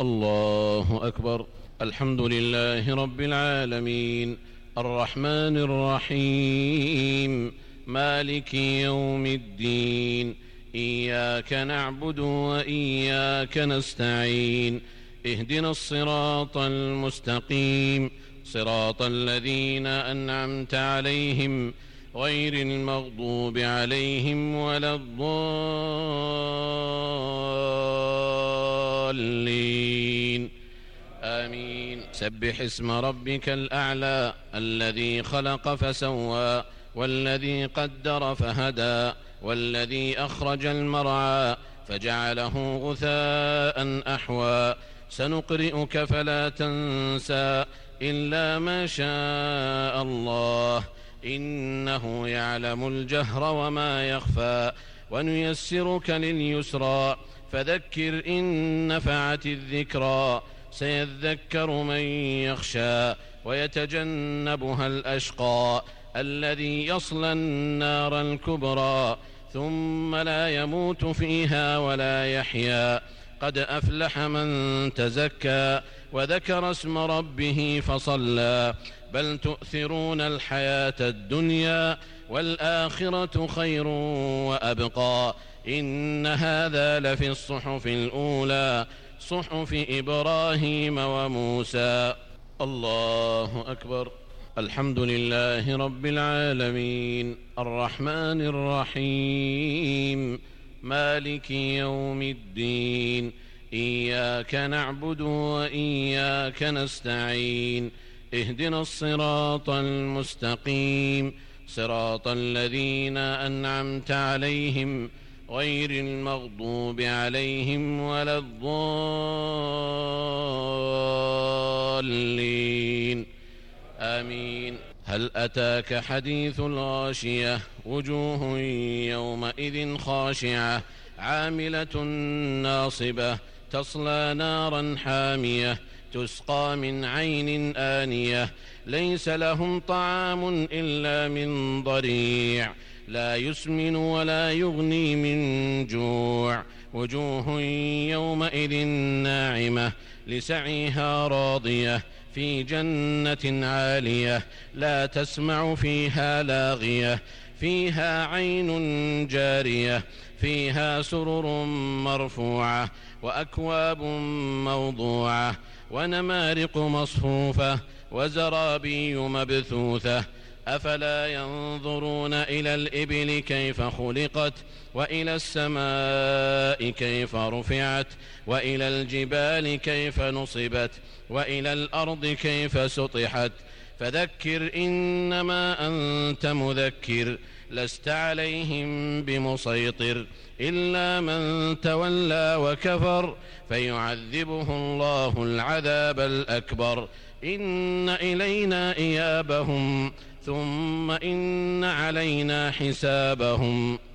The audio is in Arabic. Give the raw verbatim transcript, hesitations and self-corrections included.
الله أكبر. الحمد لله رب العالمين، الرحمن الرحيم، مالك يوم الدين، إياك نعبد وإياك نستعين، اهدنا الصراط المستقيم، صراط الذين أنعمت عليهم غير المغضوب عليهم ولا الضالين، آمين. سبح اسم ربك الأعلى الذي خلق فسوى والذي قدر فهدى والذي أخرج المرعى فجعله غثاء أحوى سنقرئك فلا تنسى إلا ما شاء الله إنه يعلم الجهر وما يخفى ونيسرك لليسرى فذكر إن نفعت الذكرى سيذكر من يخشى ويتجنبها الأشقى الذي يصلى النار الكبرى ثم لا يموت فيها ولا يحيا قد أفلح من تزكى وذكر اسم ربه فصلى بل تؤثرون الحياة الدنيا والآخرة خير وأبقى إن هذا لفي الصحف الأولى صحف إبراهيم وموسى. الله أكبر. الحمد لله رب العالمين، الرحمن الرحيم، مالك يوم الدين، إياك نعبد وإياك نستعين، اهدنا الصراط المستقيم، صراط الذين أنعمت عليهم غير المغضوب عليهم ولا الضالين، آمين. هل أتاك حديث الغاشية وجوه يومئذ خاشعة عاملة ناصبة تصلى نارا حامية تسقى من عين آنية ليس لهم طعام إلا من ضريع لا يسمن ولا يغني من جوع وجوه يومئذ ناعمة لسعيها راضية في جنة عالية لا تسمع فيها لاغية فيها عين جارية فيها سرر مرفوعة وأكواب موضوعة ونمارق مصفوفة وزرابي مبثوثة أفلا ينظرون إلى الإبل كيف خلقت وإلى السماء كيف رفعت وإلى الجبال كيف نصبت وإلى الأرض كيف سطحت فذكر إنما أنت مذكر لست عليهم بمسيطر إلا من تولى وكفر فيعذبه الله العذاب الأكبر إن إلينا إيابهم ثم إن علينا حسابهم.